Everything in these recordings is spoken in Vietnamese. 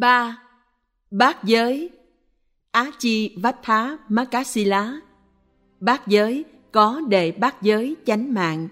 3. Bát giới Ajivattha Makasila. Bát giới có đệ bát giới chánh mạng.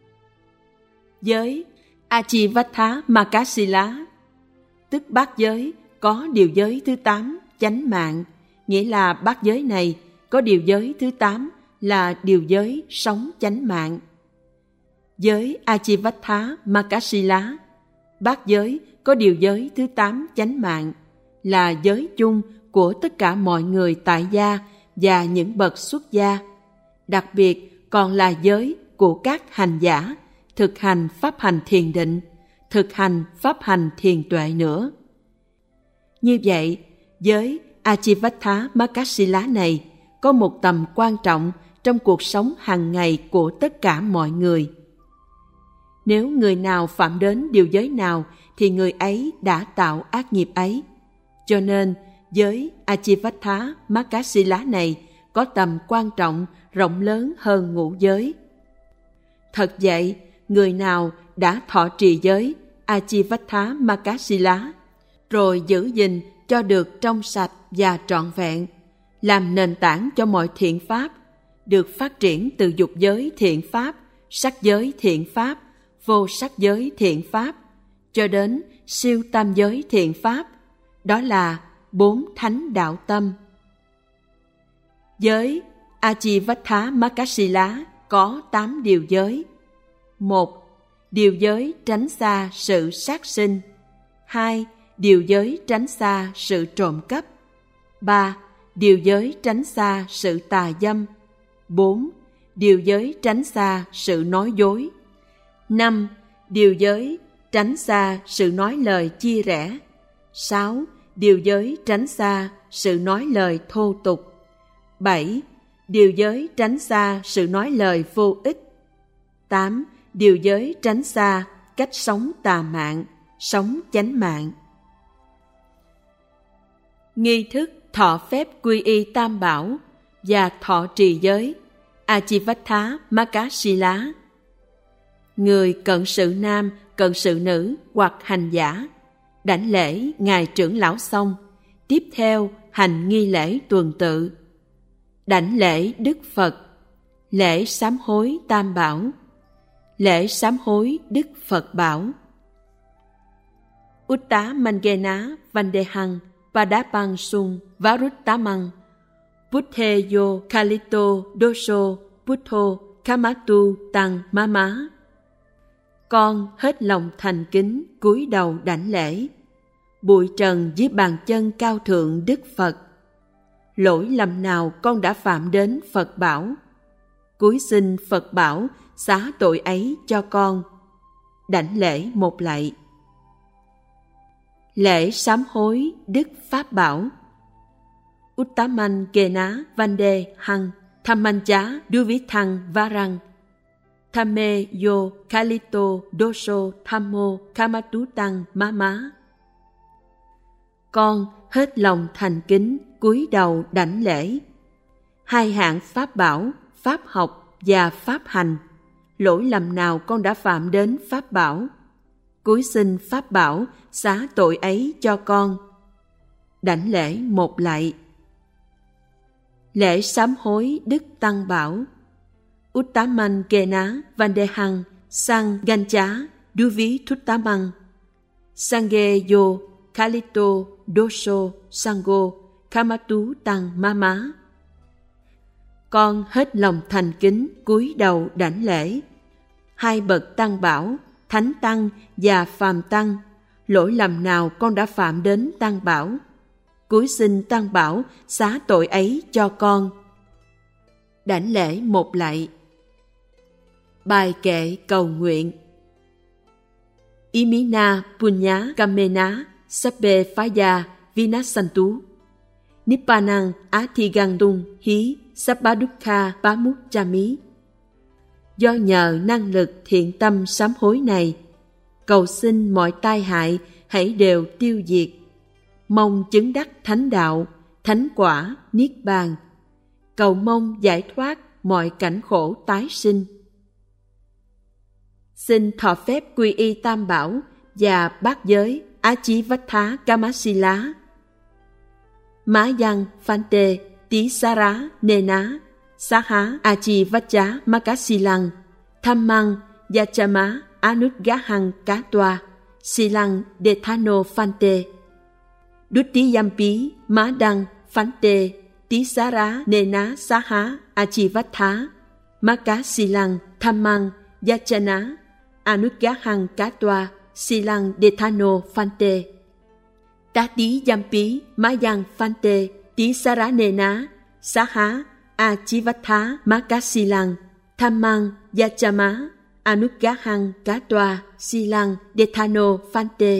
Giới Ajivattha Makasila, tức bát giới có điều giới thứ 8 chánh mạng, nghĩa là bát giới này có điều giới thứ 8 là điều giới sống chánh mạng. Giới Ajivattha Makasila, bát giới có điều giới thứ 8 chánh mạng, là giới chung của tất cả mọi người tại gia và những bậc xuất gia, đặc biệt còn là giới của các hành giả thực hành pháp hành thiền định, thực hành pháp hành thiền tuệ nữa. Như vậy, giới Ajivattha Makasila này có một tầm quan trọng trong cuộc sống hàng ngày của tất cả mọi người. Nếu người nào phạm đến điều giới nào thì người ấy đã tạo ác nghiệp ấy. Cho nên, giới Ajivattha Makasila này có tầm quan trọng rộng lớn hơn ngũ giới. Thật vậy, người nào đã thọ trì giới Ajivattha Makasila, rồi giữ gìn cho được trong sạch và trọn vẹn, làm nền tảng cho mọi thiện pháp, được phát triển từ dục giới thiện pháp, sắc giới thiện pháp, vô sắc giới thiện pháp, cho đến siêu tam giới thiện pháp, đó là 4 thánh đạo tâm. Giới Ajivattha Makasila có 8 điều giới. 1. Điều giới tránh xa sự sát sinh. 2. Điều giới tránh xa sự trộm cắp. 3. Điều giới tránh xa sự tà dâm. 4. Điều giới tránh xa sự nói dối. 5. Điều giới tránh xa sự nói lời chia rẽ. 6. Điều giới tránh xa sự nói lời thô tục. 7. Điều giới tránh xa sự nói lời vô ích. 8. Điều giới tránh xa cách sống tà mạng, sống chánh mạng. Nghi thức thọ phép quy y tam bảo và thọ trì giới Ajivattha Makasila. Người cận sự nam, cận sự nữ hoặc hành giả đảnh lễ ngài trưởng lão xong, tiếp theo hành nghi lễ tuần tự. Đảnh lễ Đức Phật, lễ sám hối tam bảo, lễ sám hối Đức Phật bảo. Uttamangena Vandehang Padapang Sung Varuttamang Buddheyo Kalito Doso Buddho Kamatu Tăng Mama. Con hết lòng thành kính cúi đầu đảnh lễ, bụi trần dưới bàn chân cao thượng Đức Phật. Lỗi lầm nào con đã phạm đến Phật bảo, cúi xin Phật bảo xá tội ấy cho con. Đảnh lễ một lạy. Lễ sám hối Đức Pháp bảo. Uttamangena Vandehang Thammancha Duvithang Varang Thamme yo Kalito Doso Thammo Kamatutang Mama. Con hết lòng thành kính cúi đầu đảnh lễ. Hai hạng pháp bảo, pháp học và pháp hành, lỗi lầm nào con đã phạm đến pháp bảo, cúi xin pháp bảo xá tội ấy cho con. Đảnh lễ một lạy. Lễ sám hối Đức Tăng bảo. Uttamangena Vandehang Sang Gancha Duvi Thuttamang Sangye yo Kalito Doso Sango Kamatu Tăng Mama. Con hết lòng thành kính cúi đầu đảnh lễ. Hai bậc tăng bảo, thánh tăng và phàm tăng, lỗi lầm nào con đã phạm đến tăng bảo, cúi xin tăng bảo xá tội ấy cho con. Đảnh lễ một lạy. Bài kệ cầu nguyện. Imina punya kamena sabbe phaya vinasantu nippanang athigandung hí sabbadukha pamuchami. Do nhờ năng lực thiện tâm sám hối này, cầu xin mọi tai hại hãy đều tiêu diệt, mong chứng đắc thánh đạo, thánh quả, niết bàn, cầu mong giải thoát mọi cảnh khổ tái sinh. Xin thọ phép quy y tam bảo và bát giới Achivattha Kamasila. Má Văn Phante Tisara Nena Saha Achivacha Makasilang Thammang Yachama Anudgahang Katwa Silang Dethano Phante Duttiyampi Má Đăng Phante Tisara Nena Saha Achivattha Makasilang Thammang Yachana Anudgahang Katwa Silang Dethano Phante Tati Yampi Má Văn Phante Tisara Nena Saha Achivattha Makasilang Thammang Yachama Anudgahang Katwa Silang Dethano Phante.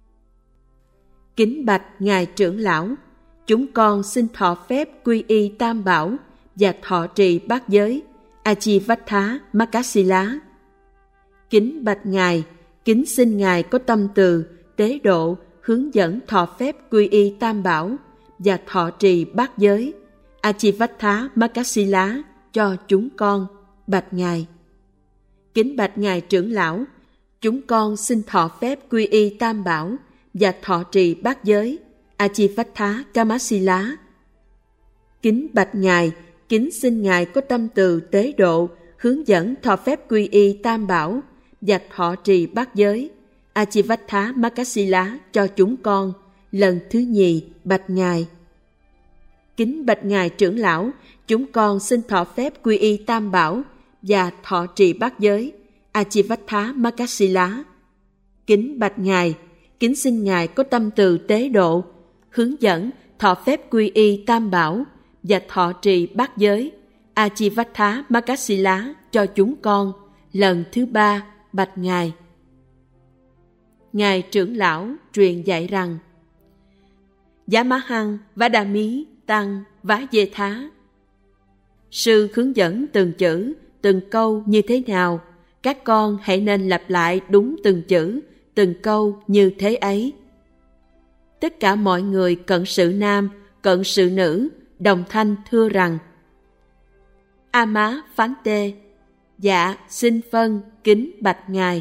Kính bạch Ngài trưởng lão, chúng con xin thọ phép quy y Tam Bảo và thọ trì bát giới Achivattha Makasila. Kính bạch Ngài, kính xin Ngài có tâm từ, tế độ, hướng dẫn thọ phép quy y Tam Bảo và thọ trì bát giới Achivattha Makasila cho chúng con, bạch Ngài. Kính bạch Ngài trưởng lão, chúng con xin thọ phép quy y Tam Bảo và thọ trì bát giới Achivattha Kamasila. Kính bạch Ngài, kính xin Ngài có tâm từ tế độ, hướng dẫn thọ phép quy y Tam Bảo và thọ trì bát giới Achivattha Makasila cho chúng con, lần thứ nhì, bạch Ngài. Kính bạch Ngài trưởng lão, chúng con xin thọ phép quy y Tam Bảo và thọ trì bát giới Achivattha Makasila. Kính bạch Ngài, kính xin Ngài có tâm từ tế độ, hướng dẫn thọ phép quy y Tam Bảo và thọ trì bát giới Achivattha Makasila cho chúng con, lần thứ ba, bạch Ngài. Ngài trưởng lão truyền dạy rằng: Yamahang Vadami Tăng Vá Dê Thá. Sư hướng dẫn từng chữ, từng câu như thế nào, các con hãy nên lặp lại đúng từng chữ, từng câu như thế ấy. Tất cả mọi người cận sự nam, cận sự nữ, đồng thanh thưa rằng: Ama Phante, dạ xin phân kính bạch Ngài.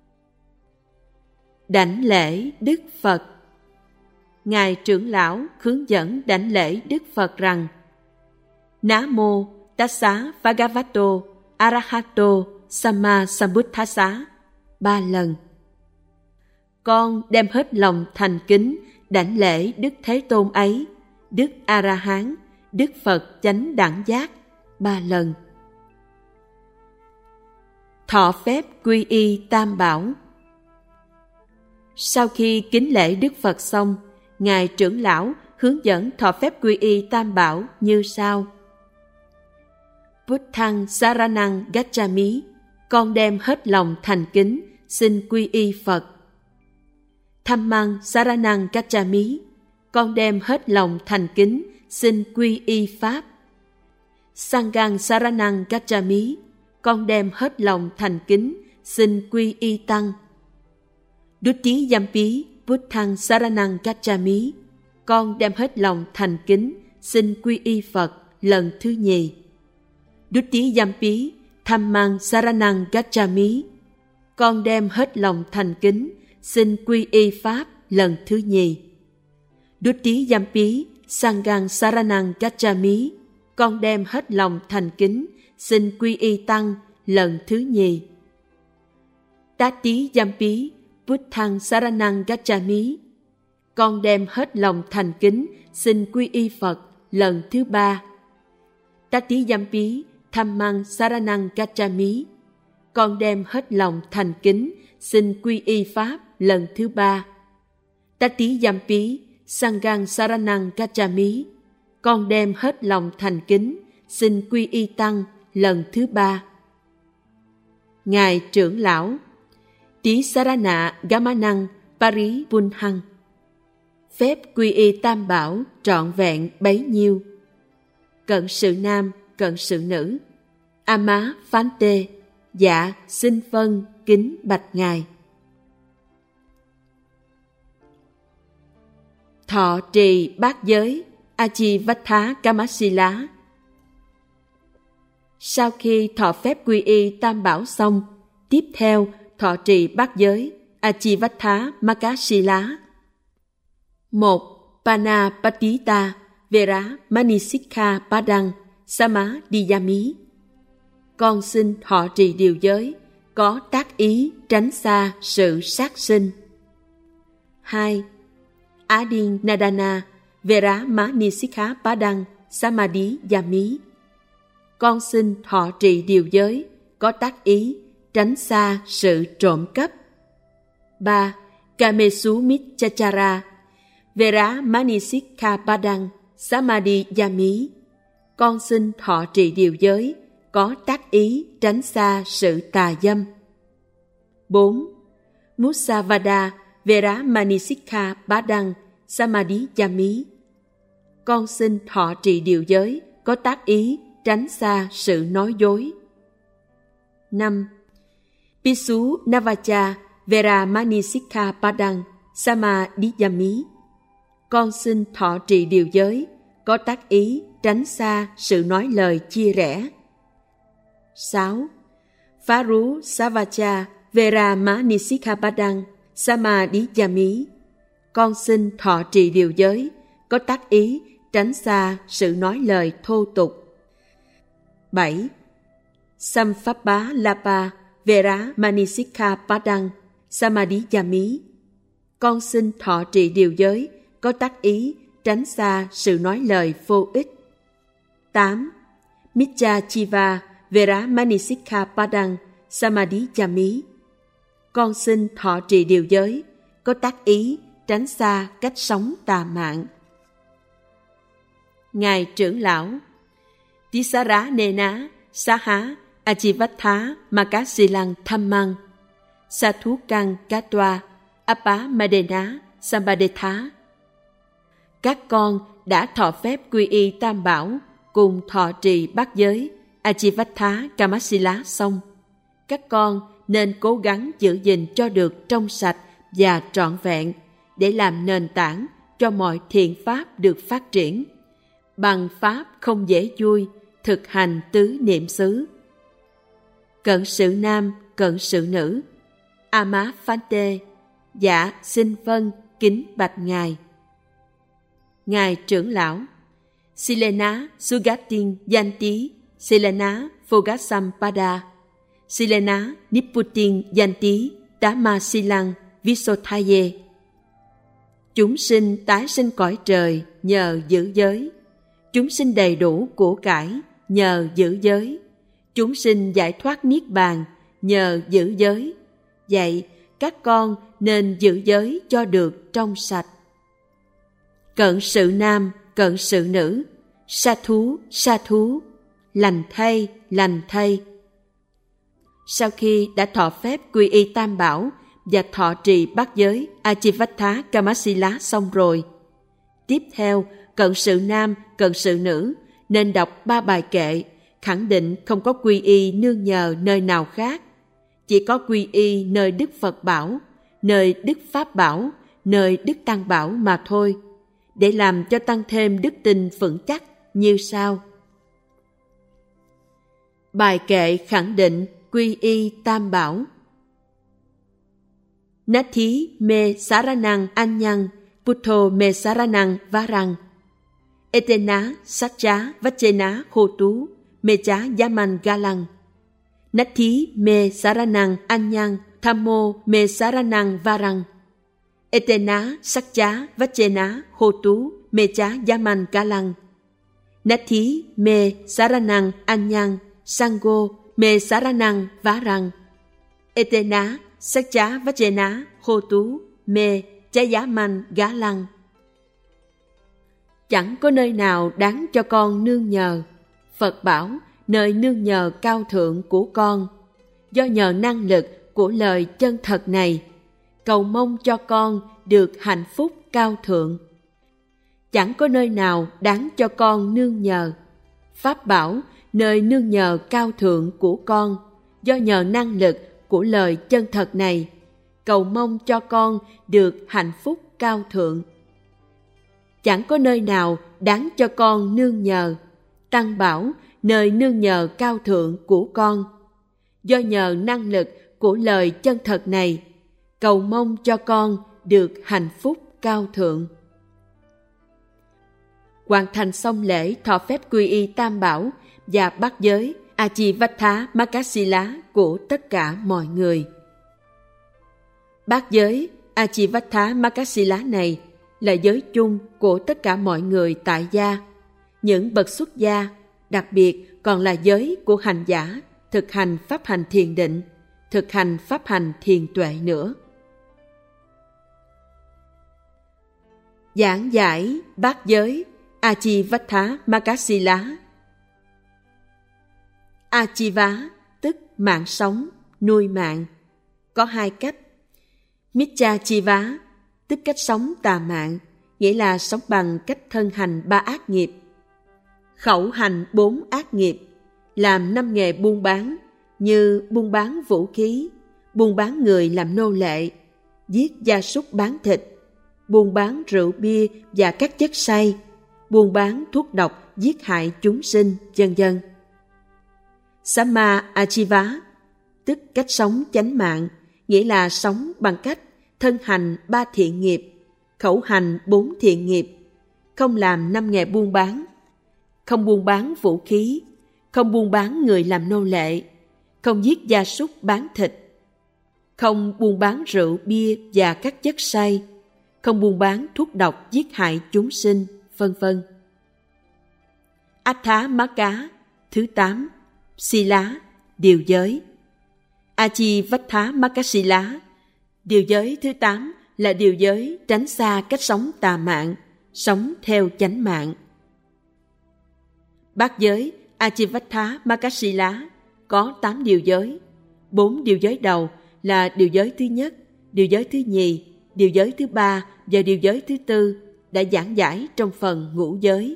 Đảnh lễ Đức Phật. Ngài trưởng lão hướng dẫn đảnh lễ Đức Phật rằng: Namo Tassa Bhagavato Arahato Samma Sambuddhassa 3 lần. Con đem hết lòng thành kính đảnh lễ Đức Thế Tôn ấy, Đức A-la-hán, Đức Phật chánh đẳng giác 3 lần. Thọ phép quy y Tam Bảo. Sau khi kính lễ Đức Phật xong, Ngài trưởng lão hướng dẫn thọ phép quy y Tam Bảo như sau: Buddhang Saranang Gacchami, con đem hết lòng thành kính xin quy y Phật. Dhammang Saranang Gacchami, con đem hết lòng thành kính xin quy y Pháp. Sanghang Saranang Gacchami, con đem hết lòng thành kính xin quy y Tăng. Duttiyampi Buddhang Saranang Gacchami, con đem hết lòng thành kính xin quy y Phật lần thứ nhì. Duttiyampi Dhammang Saranang Gacchami, con đem hết lòng thành kính xin quy y Pháp lần thứ nhì. Duttiyampi Sanghang Saranang Gacchami, con đem hết lòng thành kính xin quy y Tăng lần thứ nhì. Tatiyampi Buddhang Saranang Gacchami, con đem hết lòng thành kính xin quy y Phật lần thứ ba. Tatiyampi Dhammang Saranang Gacchami, con đem hết lòng thành kính xin quy y Pháp lần thứ ba. Tatiyampi Sanghang Saranang Gacchami, con đem hết lòng thành kính xin quy y Tăng lần thứ ba. Ngài trưởng lão: Tisarana Gamanang Paribunhang, phép quy y Tam Bảo trọn vẹn bấy nhiêu. Cận sự nam, cận sự nữ. Ama Phante, dạ xin phân kính bạch Ngài. Thọ trì bát giới Achivattha Kamasila. Sau khi thọ phép quy y Tam Bảo xong, tiếp theo thọ trì bát giới Achivattha Makasila. 1. Panapatita Vera Manisikha Padang Samadhiyami. Con xin thọ trì điều giới, có tác ý tránh xa sự sát sinh. 2. Adinadana Vera Manisikha Padang Samadhiyami. Con xin thọ trì điều giới, có tác ý tránh xa sự trộm cắp. 3. Kamesu Michachara Vera Manisikha Padang Samadhiyami. Con xin thọ trì điều giới, có tác ý tránh xa sự tà dâm. 4. Musavada Vera Manisikha Padang Samadhiyami. Con xin thọ trì điều giới, có tác ý tránh xa sự nói dối. 5. Pisu Navacha Vera Manisikha Padang Samadhiyami. Con xin thọ trì điều giới, có tác ý tránh xa sự nói lời chia rẽ. 6. Pharu Savacha Vera Manisikha Padang Samadhiyami. Con xin thọ trì điều giới, có tác ý tránh xa sự nói lời thô tục. 7. Samphappa Lapa Vera Manisikha Padang Samadhiyami. Con xin thọ trì điều giới, có tác ý tránh xa sự nói lời vô ích. 8. Michachiva Vera Manisikha Padang Samadhiyami. Con xin thọ trì điều giới, có tác ý tránh xa cách sống tà mạn. Ngài trưởng lão Tisara Nena Saha Achivattha Makasilang Dhammang Sathukang Katwa Apa Madena Sambadetha. Các con đã thọ phép quy y Tam Bảo cùng thọ trì bát giới Achivattha Kamasila xong. Các con nên cố gắng giữ gìn cho được trong sạch và trọn vẹn để làm nền tảng cho mọi thiện pháp được phát triển. Bằng pháp không dễ vui, thực hành tứ niệm xứ. Cận sự nam, cận sự nữ. Ama Phante. Dạ xin vâng, kính bạch ngài. Ngài trưởng lão Silena Sugatin Yanti Silena Phogasampada Silena Nipputin Yanti Tamasilang Visothaye. Chúng sinh tái sinh cõi trời nhờ giữ giới. Chúng sinh đầy đủ của cải nhờ giữ giới. Chúng sinh giải thoát niết bàn nhờ giữ giới. Vậy các con nên giữ giới cho được trong sạch. Cận sự nam, cận sự nữ. Sa thú, lành thay, lành thay. Sau khi đã thọ phép quy y Tam Bảo và thọ trì bát giới Achivattha Kamasila xong rồi, tiếp theo cận sự nam, cận sự nữ nên đọc 3 bài kệ khẳng định không có quy y nương nhờ nơi nào khác, chỉ có quy y nơi Đức Phật Bảo, nơi Đức Pháp Bảo, nơi Đức Tăng Bảo mà thôi, để làm cho tăng thêm đức tin vững chắc như sau. Bài kệ khẳng định quy y Tam Bảo. Nathi me saranang anyang Puttho me saranang varang Etena satcha vachena hotu me cha yaman galang Nathi me saranang anyang Thammo me saranang varang Etena satcha vachena hotu me cha yaman galang Nathi me saranang anyang Sangho me saranang varang Etena satcha vachena hotu me cha yaman galang. Chẳng có nơi nào đáng cho con nương nhờ. Phật bảo nơi nương nhờ cao thượng của con. Do nhờ năng lực của lời chân thật này, cầu mong cho con được hạnh phúc cao thượng. Chẳng có nơi nào đáng cho con nương nhờ. Pháp bảo nơi nương nhờ cao thượng của con. Do nhờ năng lực của lời chân thật này, cầu mong cho con được hạnh phúc cao thượng. Chẳng có nơi nào đáng cho con nương nhờ. Tăng bảo nơi nương nhờ cao thượng của con. Do nhờ năng lực của lời chân thật này, cầu mong cho con được hạnh phúc cao thượng. Hoàn thành xong lễ thọ phép quy y Tam Bảo và bát giới Ajivattha Makasila của tất cả mọi người. Bát giới Ajivattha Makasila này là giới chung của tất cả mọi người tại gia. Những bậc xuất gia, đặc biệt còn là giới của hành giả, thực hành pháp hành thiền định, thực hành pháp hành thiền tuệ nữa. Giảng giải bát giới Ajivattha Makasila. Ajiva tức mạng sống, nuôi mạng. Có hai cách. Miccajiva tức cách sống tà mạng, nghĩa là sống bằng cách thân hành 3 ác nghiệp. Khẩu hành 4 ác nghiệp, làm 5 nghề buôn bán như buôn bán vũ khí, buôn bán người làm nô lệ, giết gia súc bán thịt, buôn bán rượu bia và các chất say, buôn bán thuốc độc giết hại chúng sinh, vân vân. Samma Ajiva tức cách sống chánh mạng, nghĩa là sống bằng cách thân hành 3 thiện nghiệp, khẩu hành 4 thiện nghiệp, không làm 5 nghề buôn bán, không buôn bán vũ khí, không buôn bán người làm nô lệ, không giết gia súc bán thịt, không buôn bán rượu bia và các chất say, không buôn bán thuốc độc giết hại chúng sinh, vân vân. Atthāmaka thứ 8, Sila, điều giới. Ajivattha Makasila, điều giới thứ 8 là điều giới tránh xa cách sống tà mạng, sống theo chánh mạng. Bát giới Ajivattha Makasila có 8 điều giới. 4 điều giới đầu là điều giới thứ nhất, điều giới thứ nhì, điều giới thứ 3 và điều giới thứ 4 đã giảng giải trong phần ngũ giới.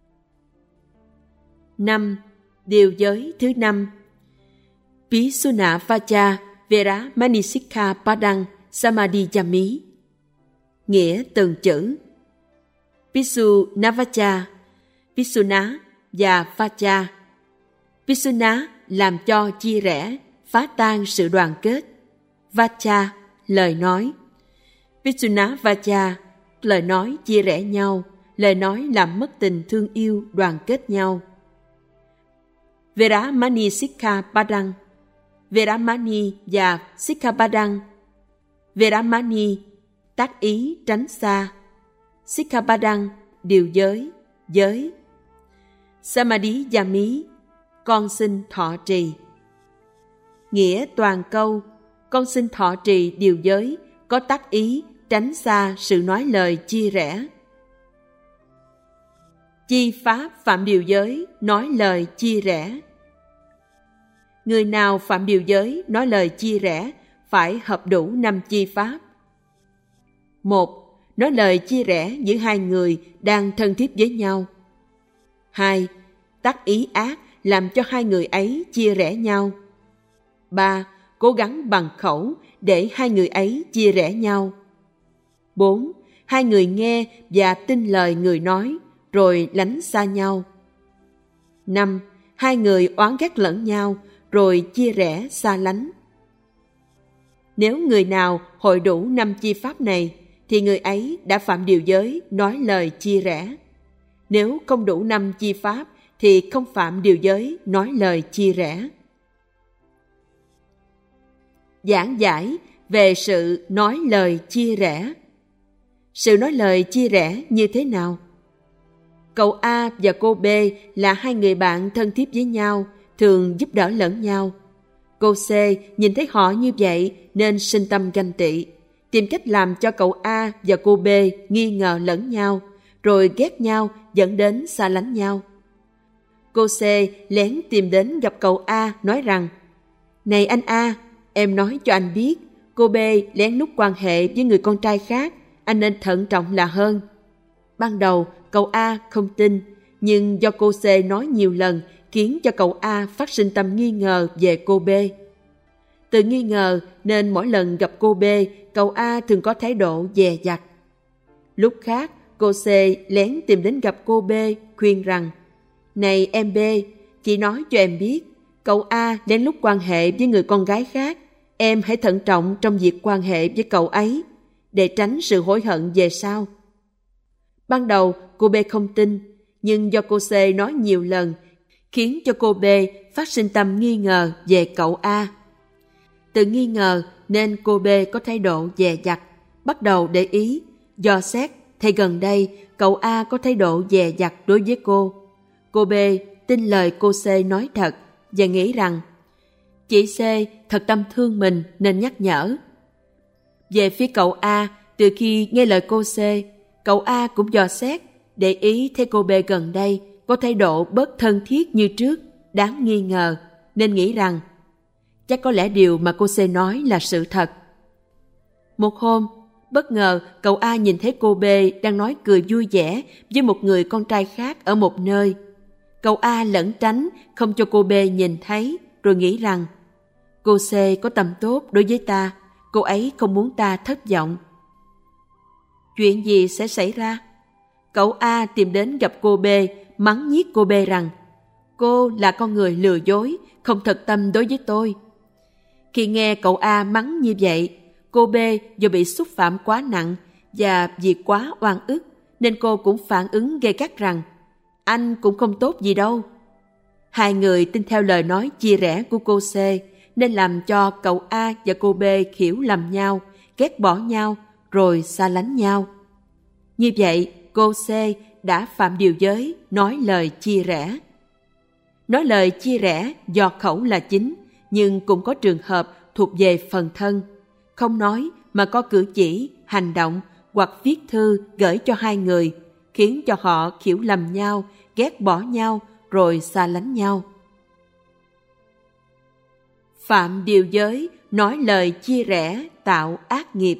5. Điều giới thứ 5. Pisuna Vacha Vera Manisikha Padang Samadhiyami. Nghĩa từng chữ. Pisuna Vacha, Pisuna và Vacha. Pisuna làm cho chia rẽ, phá tan sự đoàn kết. Vacha, lời nói. Pisuna Vacha, lời nói chia rẽ nhau, lời nói làm mất tình thương yêu, đoàn kết nhau. Veramani Sikhapadang, Veramani và Sikhapadang. Veramani, tác ý tránh xa. Sikhapadang, điều giới, giới. Samadhiyami, con xin thọ trì. Nghĩa toàn câu, con xin thọ trì điều giới, có tác ý tránh xa sự nói lời chia rẽ. Chi pháp phạm điều giới, nói lời chia rẽ. Người nào phạm điều giới, nói lời chia rẽ, phải hợp đủ 5 chi pháp. 1. Nói lời chia rẽ giữa 2 người đang thân thiết với nhau. 2. Tác ý ác làm cho 2 người ấy chia rẽ nhau. 3. Cố gắng bằng khẩu để 2 người ấy chia rẽ nhau. 4. 2 người nghe và tin lời người nói, rồi lánh xa nhau. 5. 2 người oán ghét lẫn nhau, rồi chia rẽ xa lánh. Nếu người nào hội đủ 5 chi pháp này, thì người ấy đã phạm điều giới nói lời chia rẽ. Nếu không đủ 5 chi pháp, thì không phạm điều giới nói lời chia rẽ. Giảng giải về sự nói lời chia rẽ. Sự nói lời chia rẽ như thế nào? Cậu A và cô B là 2 người bạn thân thiết với nhau, thường giúp đỡ lẫn nhau. Cô C nhìn thấy họ như vậy nên sinh tâm ganh tị, tìm cách làm cho cậu A và cô B nghi ngờ lẫn nhau, rồi ghét nhau dẫn đến xa lánh nhau. Cô C lén tìm đến gặp cậu A nói rằng: "Này anh A, em nói cho anh biết, cô B lén lút quan hệ với người con trai khác, anh nên thận trọng là hơn." Ban đầu cậu A không tin, nhưng do cô C nói nhiều lần khiến cho cậu A phát sinh tâm nghi ngờ về cô B. Từ nghi ngờ nên mỗi lần gặp cô B, cậu A thường có thái độ dè dặt. Lúc khác, cô C lén tìm đến gặp cô B, khuyên rằng: "Này em B, chị nói cho em biết, cậu A lén lút quan hệ với người con gái khác, Em hãy thận trọng trong việc quan hệ với cậu ấy, để tránh sự hối hận về sau. Ban đầu cô B không tin, nhưng do cô C nói nhiều lần, khiến cho cô B phát sinh tâm nghi ngờ về cậu A. Từ nghi ngờ nên cô B có thái độ dè dặt, bắt đầu để ý, dò xét, thì gần đây cậu A có thái độ dè dặt đối với cô. Cô B tin lời cô C nói thật và nghĩ rằng chị C thật tâm thương mình nên nhắc nhở. Về phía cậu A, từ khi nghe lời cô C, cậu A cũng dò xét, để ý thấy cô B gần đây có thái độ bớt thân thiết như trước, đáng nghi ngờ, nên nghĩ rằng chắc có lẽ điều mà cô C nói là sự thật. Một hôm, bất ngờ cậu A nhìn thấy cô B đang nói cười vui vẻ với một người con trai khác ở một nơi. Cậu A lẩn tránh, không cho cô B nhìn thấy, rồi nghĩ rằng cô C có tâm tốt đối với ta, cô ấy không muốn ta thất vọng. Chuyện gì sẽ xảy ra? Cậu A tìm đến gặp cô B, mắng nhiếc cô B rằng cô là con người lừa dối, không thật tâm đối với tôi. Khi nghe cậu A mắng như vậy, cô B do bị xúc phạm quá nặng và vì quá oan ức, nên cô cũng phản ứng gay gắt rằng anh cũng không tốt gì đâu. Hai người tin theo lời nói chia rẽ của cô C, nên làm cho cậu A và cô B hiểu lầm nhau, ghét bỏ nhau, rồi xa lánh nhau. Như vậy, cô C đã phạm điều giới, nói lời chia rẽ. Nói lời chia rẽ do khẩu là chính, nhưng cũng có trường hợp thuộc về phần thân. Không nói mà có cử chỉ, hành động hoặc viết thư gửi cho hai người, khiến cho họ hiểu lầm nhau, ghét bỏ nhau, rồi xa lánh nhau. Phạm điều giới, nói lời chia rẽ, tạo ác nghiệp.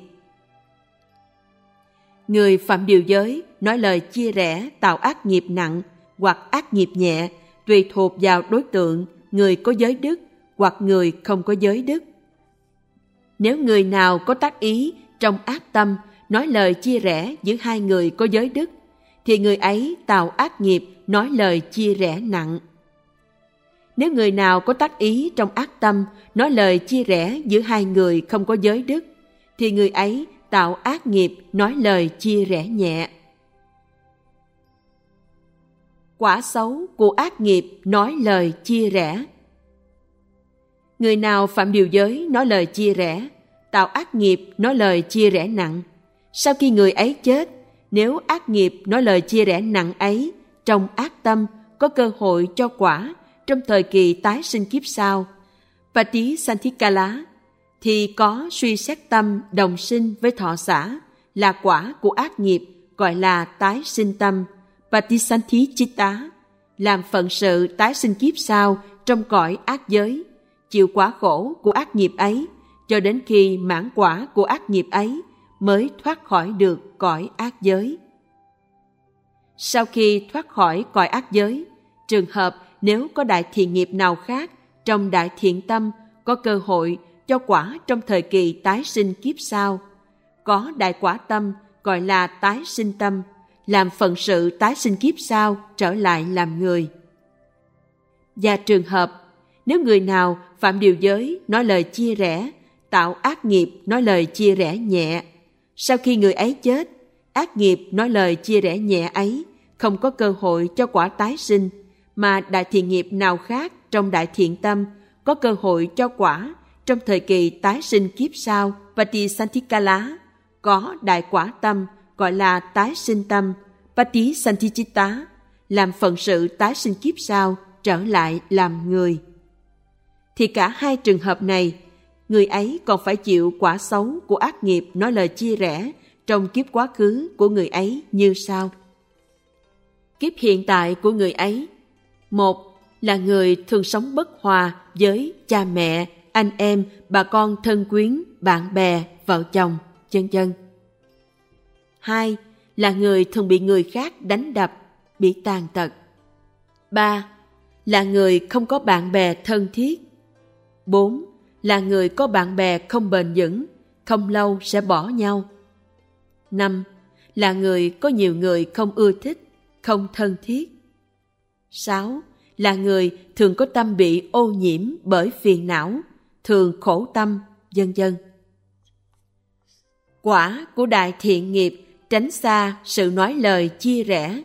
Người phạm điều giới, nói lời chia rẽ, tạo ác nghiệp nặng hoặc ác nghiệp nhẹ, tùy thuộc vào đối tượng, người có giới đức hoặc người không có giới đức. Nếu người nào có tác ý trong ác tâm nói lời chia rẽ giữa hai người có giới đức, thì người ấy tạo ác nghiệp nói lời chia rẽ nặng. Nếu người nào có tác ý trong ác tâm nói lời chia rẽ giữa hai người không có giới đức, thì người ấy tạo ác nghiệp nói lời chia rẽ nhẹ. Quả xấu của ác nghiệp nói lời chia rẽ. Người nào phạm điều giới nói lời chia rẽ, tạo ác nghiệp nói lời chia rẽ nặng. Sau khi người ấy chết, nếu ác nghiệp nói lời chia rẽ nặng ấy trong ác tâm có cơ hội cho quả trong thời kỳ tái sinh kiếp sau, Patisanthikala, thì có suy xét tâm đồng sinh với thọ xả là quả của ác nghiệp, gọi là tái sinh tâm Patisantichitta, làm phận sự tái sinh kiếp sau trong cõi ác giới, chịu quả khổ của ác nghiệp ấy cho đến khi mãn quả của ác nghiệp ấy mới thoát khỏi được cõi ác giới. Sau khi thoát khỏi cõi ác giới, trường hợp nếu có đại thiện nghiệp nào khác trong đại thiện tâm có cơ hội cho quả trong thời kỳ tái sinh kiếp sau, có đại quả tâm gọi là tái sinh tâm, làm phận sự tái sinh kiếp sau trở lại làm người. Và trường hợp nếu người nào phạm điều giới nói lời chia rẽ, tạo ác nghiệp nói lời chia rẽ nhẹ, sau khi người ấy chết, ác nghiệp nói lời chia rẽ nhẹ ấy không có cơ hội cho quả tái sinh, mà đại thiện nghiệp nào khác trong đại thiện tâm có cơ hội cho quả trong thời kỳ tái sinh kiếp sau Patisanthikala, có đại quả tâm gọi là tái sinh tâm Patisantichitta, làm phận sự tái sinh kiếp sau trở lại làm người. Thì cả hai trường hợp này, người ấy còn phải chịu quả xấu của ác nghiệp nói lời chia rẽ trong kiếp quá khứ của người ấy như sau. Kiếp hiện tại của người ấy: 1. Là người thường sống bất hòa với cha mẹ, anh em, bà con thân quyến, bạn bè, vợ chồng, vân. 2. Là người thường bị người khác đánh đập, bị tàn tật. 3. Là người không có bạn bè thân thiết. 4. Là người có bạn bè không bền vững, không lâu sẽ bỏ nhau. 5. Là người có nhiều người không ưa thích, không thân thiết. 6. Là người thường có tâm bị ô nhiễm bởi phiền não, thường khổ tâm, vân vân. Quả của đại thiện nghiệp tránh xa sự nói lời chia rẽ.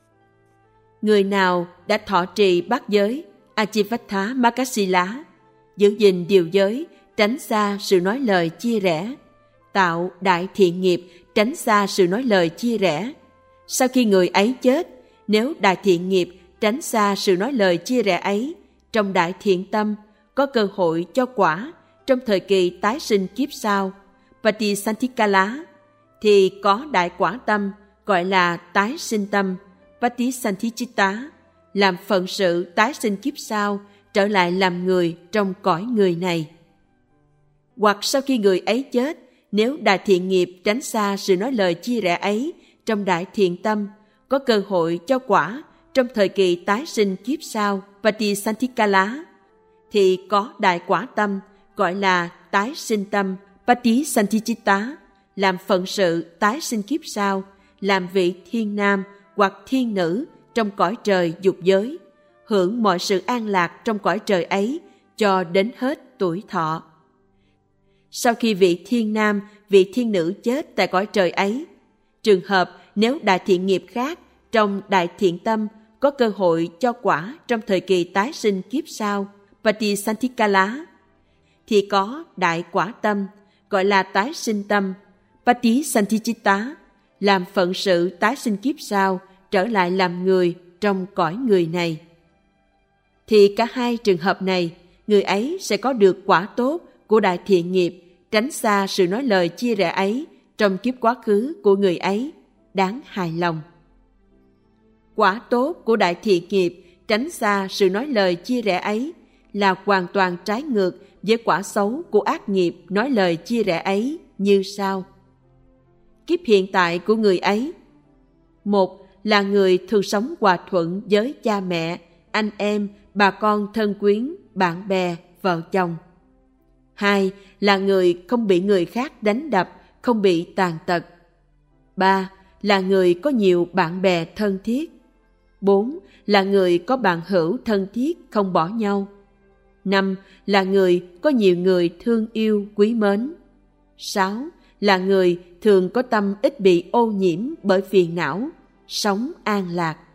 Người nào đã thọ trì bát giới Ajivattha Makasila, giữ gìn điều giới, tránh xa sự nói lời chia rẽ, tạo đại thiện nghiệp tránh xa sự nói lời chia rẽ. Sau khi người ấy chết, nếu đại thiện nghiệp tránh xa sự nói lời chia rẽ ấy, trong đại thiện tâm có cơ hội cho quả trong thời kỳ tái sinh kiếp sau, Patisanthikala, thì có đại quả tâm gọi là tái sinh tâm, Patisanthicitta, làm phận sự tái sinh kiếp sau, trở lại làm người trong cõi người này. Hoặc sau khi người ấy chết, nếu đại thiện nghiệp tránh xa sự nói lời chia rẽ ấy trong đại thiện tâm, có cơ hội cho quả trong thời kỳ tái sinh kiếp sau, Patisanthikala, thì có đại quả tâm gọi là tái sinh tâm, Patisanthicitta, làm phận sự tái sinh kiếp sau, làm vị thiên nam hoặc thiên nữ trong cõi trời dục giới, hưởng mọi sự an lạc trong cõi trời ấy cho đến hết tuổi thọ. Sau khi vị thiên nam, vị thiên nữ chết tại cõi trời ấy, trường hợp nếu đại thiện nghiệp khác trong đại thiện tâm có cơ hội cho quả trong thời kỳ tái sinh kiếp sau, Patisanthikala, thì có đại quả tâm gọi là tái sinh tâm, Patisanthicitta, làm phận sự tái sinh kiếp sau, trở lại làm người trong cõi người này. Thì cả hai trường hợp này, người ấy sẽ có được quả tốt của đại thiện nghiệp, tránh xa sự nói lời chia rẽ ấy trong kiếp quá khứ của người ấy, đáng hài lòng. Quả tốt của đại thiện nghiệp, tránh xa sự nói lời chia rẽ ấy, là hoàn toàn trái ngược với quả xấu của ác nghiệp nói lời chia rẽ ấy như sau. Kiếp hiện tại của người ấy: 1. Là người thường sống hòa thuận với cha mẹ, anh em, bà con thân quyến, bạn bè, vợ chồng. 2. Là người không bị người khác đánh đập, không bị tàn tật. 3. Là người có nhiều bạn bè thân thiết. 4. Là người có bạn hữu thân thiết không bỏ nhau. 5. Là người có nhiều người thương yêu quý mến. 6. Là người thường có tâm ít bị ô nhiễm bởi phiền não, sống an lạc.